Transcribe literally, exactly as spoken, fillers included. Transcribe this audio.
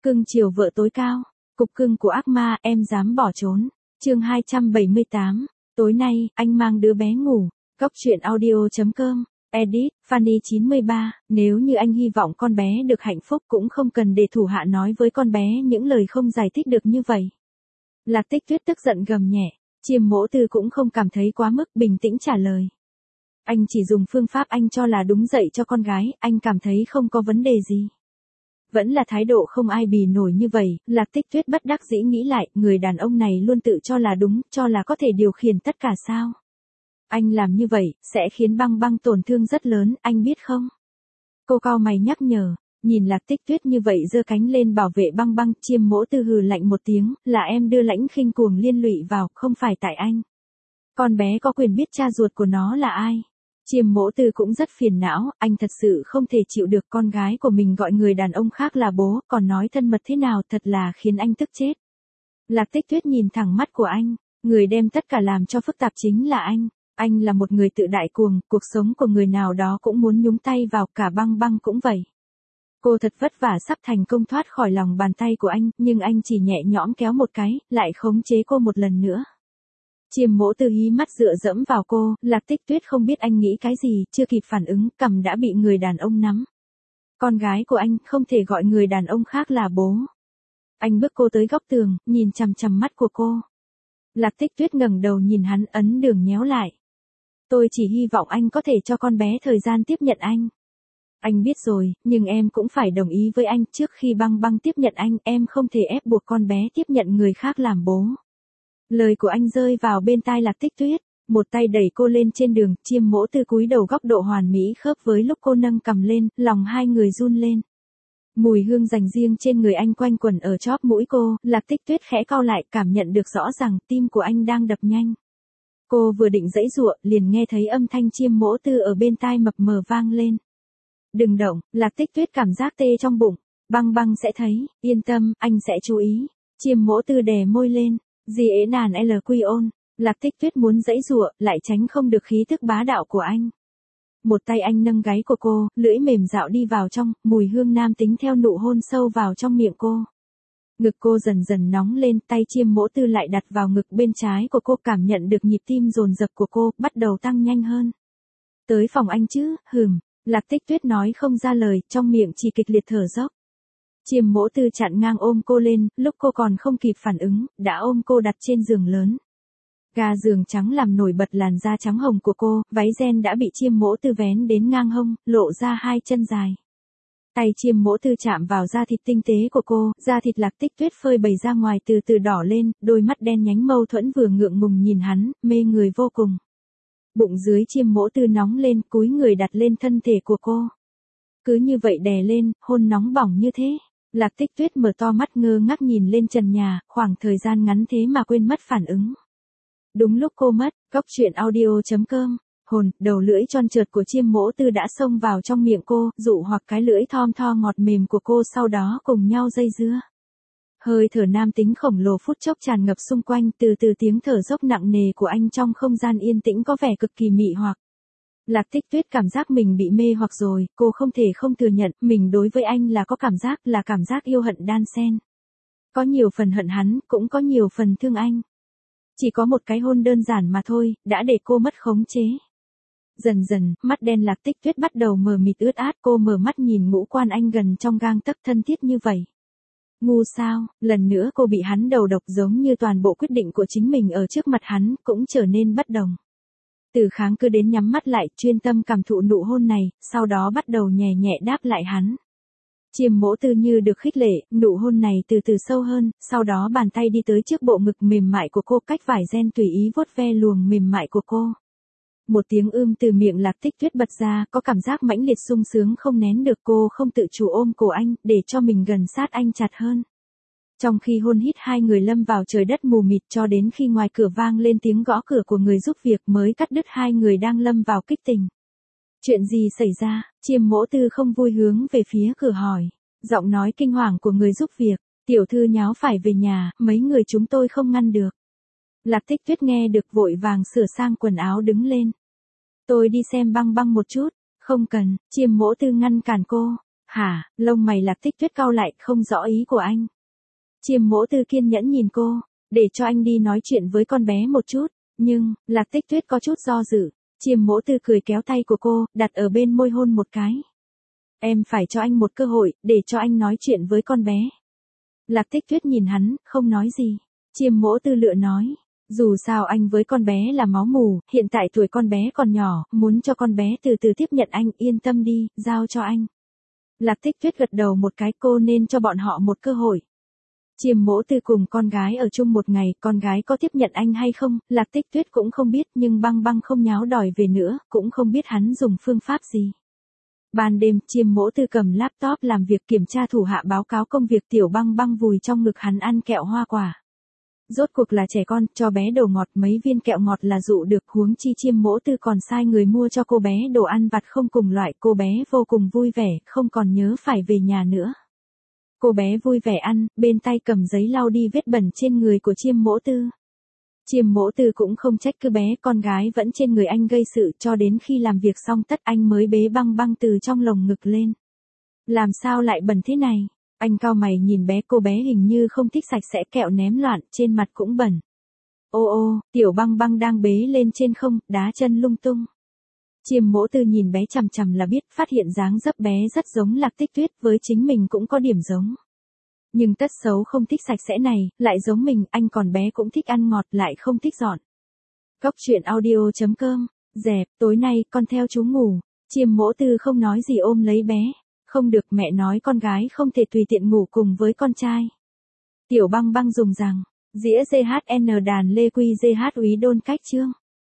Cưng chiều vợ tối cao, cục cưng của ác ma, em dám bỏ trốn. Chương hai trăm bảy mươi tám, tối nay, anh mang đứa bé ngủ. Góc truyện audio.com, edit, Fanny chín mươi ba, nếu như anh hy vọng con bé được hạnh phúc cũng không cần để thủ hạ nói với con bé những lời không giải thích được như vậy. Lạc Tích Tuyết tức giận gầm nhẹ, Chiêm Mỗ Tư cũng không cảm thấy quá mức, bình tĩnh trả lời. Anh chỉ dùng phương pháp anh cho là đúng dạy cho con gái, anh cảm thấy không có vấn đề gì. Vẫn là thái độ không ai bì nổi như vậy, Lạc Tích Tuyết bất đắc dĩ nghĩ lại, người đàn ông này luôn tự cho là đúng, cho là có thể điều khiển tất cả sao. Anh làm như vậy, sẽ khiến băng băng tổn thương rất lớn, anh biết không? Cô cau mày nhắc nhở, nhìn Lạc Tích Tuyết như vậy giơ cánh lên bảo vệ băng băng, Chiêm Mỗ Tư hừ lạnh một tiếng, là em đưa Lãnh Khinh Cuồng liên lụy vào, không phải tại anh. Con bé có quyền biết cha ruột của nó là ai. Chiêm Mỗ Tư cũng rất phiền não, anh thật sự không thể chịu được con gái của mình gọi người đàn ông khác là bố, còn nói thân mật thế nào, thật là khiến anh tức chết. Lạc Tích Tuyết nhìn thẳng mắt của anh, người đem tất cả làm cho phức tạp chính là anh. Anh là một người tự đại cuồng, cuộc sống của người nào đó cũng muốn nhúng tay vào, cả băng băng cũng vậy. Cô thật vất vả sắp thành công thoát khỏi lòng bàn tay của anh, nhưng anh chỉ nhẹ nhõm kéo một cái, lại khống chế cô một lần nữa. Chiêm Mỗ Tư hí mắt dựa dẫm vào cô, Lạc Tích Tuyết không biết anh nghĩ cái gì, chưa kịp phản ứng, cằm đã bị người đàn ông nắm. Con gái của anh không thể gọi người đàn ông khác là bố. Anh bước cô tới góc tường, nhìn chằm chằm mắt của cô. Lạc Tích Tuyết ngẩng đầu nhìn hắn, ấn đường nhéo lại. Tôi chỉ hy vọng anh có thể cho con bé thời gian tiếp nhận anh. Anh biết rồi, nhưng em cũng phải đồng ý với anh, trước khi băng băng tiếp nhận anh, em không thể ép buộc con bé tiếp nhận người khác làm bố. Lời của anh rơi vào bên tai Lạc Tích Tuyết, một tay đẩy cô lên trên đường, Chiêm Mỗ Tư cúi đầu góc độ hoàn mỹ khớp với lúc cô nâng cầm lên, lòng hai người run lên. Mùi hương dành riêng trên người anh quanh quẩn ở chóp mũi cô, Lạc Tích Tuyết khẽ cau lại, cảm nhận được rõ ràng tim của anh đang đập nhanh. Cô vừa định giãy giụa, liền nghe thấy âm thanh Chiêm Mỗ Tư ở bên tai mập mờ vang lên. Đừng động, Lạc Tích Tuyết cảm giác tê trong bụng, băng băng sẽ thấy, yên tâm, anh sẽ chú ý. Chiêm Mỗ Tư đè môi lên, gì ế nàn L quy ôn, Lạc Tích Tuyết muốn giãy giụa, lại tránh không được khí tức bá đạo của anh. Một tay anh nâng gáy của cô, lưỡi mềm dạo đi vào trong, mùi hương nam tính theo nụ hôn sâu vào trong miệng cô. Ngực cô dần dần nóng lên, tay Chiêm Mỗ Tư lại đặt vào ngực bên trái của cô, cảm nhận được nhịp tim dồn dập của cô, bắt đầu tăng nhanh hơn. Tới phòng anh chứ, hừm, Lạc Tích Tuyết nói không ra lời, trong miệng chỉ kịch liệt thở dốc. Chiêm Mỗ Tư chặn ngang ôm cô lên, lúc cô còn không kịp phản ứng, đã ôm cô đặt trên giường lớn. Ga giường trắng làm nổi bật làn da trắng hồng của cô, váy ren đã bị Chiêm Mỗ Tư vén đến ngang hông, lộ ra hai chân dài. Tay Chiêm Mỗ Tư chạm vào da thịt tinh tế của cô, da thịt Lạc Tích Tuyết phơi bày ra ngoài từ từ đỏ lên, đôi mắt đen nhánh mâu thuẫn vừa ngượng ngùng nhìn hắn, mê người vô cùng. Bụng dưới Chiêm Mỗ Tư nóng lên, cúi người đặt lên thân thể của cô. Cứ như vậy đè lên, hôn nóng bỏng như thế. Lạc Tích Tuyết mở to mắt ngơ ngác nhìn lên trần nhà, khoảng thời gian ngắn thế mà quên mất phản ứng. Đúng lúc cô mất, góc truyện audio.com, hồn, đầu lưỡi tròn trượt của Chiêm Mỗ Tư đã xông vào trong miệng cô, dụ hoặc cái lưỡi thom tho ngọt mềm của cô sau đó cùng nhau dây dưa. Hơi thở nam tính khổng lồ phút chốc tràn ngập xung quanh, từ từ tiếng thở dốc nặng nề của anh trong không gian yên tĩnh có vẻ cực kỳ mị hoặc. Lạc Tích Tuyết cảm giác mình bị mê hoặc rồi, cô không thể không thừa nhận, mình đối với anh là có cảm giác, là cảm giác yêu hận đan xen. Có nhiều phần hận hắn, cũng có nhiều phần thương anh. Chỉ có một cái hôn đơn giản mà thôi, đã để cô mất khống chế. Dần dần, mắt đen Lạc Tích Tuyết bắt đầu mờ mịt ướt át, cô mở mắt nhìn ngũ quan anh gần trong gang tấc thân thiết như vậy. Ngu sao, lần nữa cô bị hắn đầu độc, giống như toàn bộ quyết định của chính mình ở trước mặt hắn, cũng trở nên bất đồng. Từ kháng cứ đến nhắm mắt lại, chuyên tâm cảm thụ nụ hôn này, sau đó bắt đầu nhẹ nhẹ đáp lại hắn. Chiêm Mỗ Tư như được khích lệ, nụ hôn này từ từ sâu hơn, sau đó bàn tay đi tới trước bộ ngực mềm mại của cô, cách vải ren tùy ý vuốt ve luồng mềm mại của cô. Một tiếng ưm từ miệng Lạc Tích Tuyết bật ra, có cảm giác mãnh liệt sung sướng không nén được, cô không tự chủ ôm cổ anh, để cho mình gần sát anh chặt hơn. Trong khi hôn hít hai người lâm vào trời đất mù mịt, cho đến khi ngoài cửa vang lên tiếng gõ cửa của người giúp việc mới cắt đứt hai người đang lâm vào kích tình. Chuyện gì xảy ra? Chiêm Mỗ Tư không vui hướng về phía cửa hỏi. Giọng nói kinh hoàng của người giúp việc, tiểu thư nháo phải về nhà, mấy người chúng tôi không ngăn được. Lạc Tích Tuyết nghe được vội vàng sửa sang quần áo đứng lên. Tôi đi xem băng băng một chút. Không cần, Chiêm Mỗ Tư ngăn cản cô. Hả, lông mày Lạc Tích Tuyết cau lại, không rõ ý của anh. Chiêm Mỗ Tư kiên nhẫn nhìn cô, để cho anh đi nói chuyện với con bé một chút, nhưng, Lạc Tích Tuyết có chút do dự. Chiêm Mỗ Tư cười kéo tay của cô, đặt ở bên môi hôn một cái. Em phải cho anh một cơ hội, để cho anh nói chuyện với con bé. Lạc Tích Tuyết nhìn hắn, không nói gì. Chiêm Mỗ Tư lựa nói, dù sao anh với con bé là máu mù, hiện tại tuổi con bé còn nhỏ, muốn cho con bé từ từ tiếp nhận anh, yên tâm đi, giao cho anh. Lạc Tích Tuyết gật đầu một cái, cô nên cho bọn họ một cơ hội. Chiêm Mỗ Tư cùng con gái ở chung một ngày, con gái có tiếp nhận anh hay không, Lạc Tích Tuyết cũng không biết, nhưng Băng Băng không nháo đòi về nữa, cũng không biết hắn dùng phương pháp gì. Ban đêm, Chiêm Mỗ Tư cầm laptop làm việc kiểm tra thủ hạ báo cáo công việc, Tiểu Băng Băng vùi trong ngực hắn ăn kẹo hoa quả. Rốt cuộc là trẻ con, cho bé đồ ngọt, mấy viên kẹo ngọt là dụ được, huống chi Chiêm Mỗ Tư còn sai người mua cho cô bé đồ ăn vặt không cùng loại, cô bé vô cùng vui vẻ, không còn nhớ phải về nhà nữa. Cô bé vui vẻ ăn, bên tay cầm giấy lau đi vết bẩn trên người của Chiêm Mỗ Tư. Chiêm Mỗ Tư cũng không trách cứ bé, con gái vẫn trên người anh gây sự, cho đến khi làm việc xong tất anh mới bế Băng Băng từ trong lồng ngực lên. Làm sao lại bẩn thế này? Anh cau mày nhìn bé, cô bé hình như không thích sạch sẽ, kẹo ném loạn, trên mặt cũng bẩn. Ô ô, Tiểu Băng Băng đang bế lên trên không, đá chân lung tung. Chiêm Mỗ Tư nhìn bé chằm chằm là biết, phát hiện dáng dấp bé rất giống Lạc Tích Tuyết, với chính mình cũng có điểm giống. Nhưng tất xấu không thích sạch sẽ này, lại giống mình, anh còn bé cũng thích ăn ngọt, lại không thích dọn. Cóc truyện audio chấm com, dẹp, tối nay con theo chú ngủ. Chiêm Mỗ Tư không nói gì ôm lấy bé. Không được, mẹ nói con gái không thể tùy tiện ngủ cùng với con trai. Tiểu Băng Băng dùng rằng, dĩa giê hát en đàn lê quy giê hát úy đôn cách chương.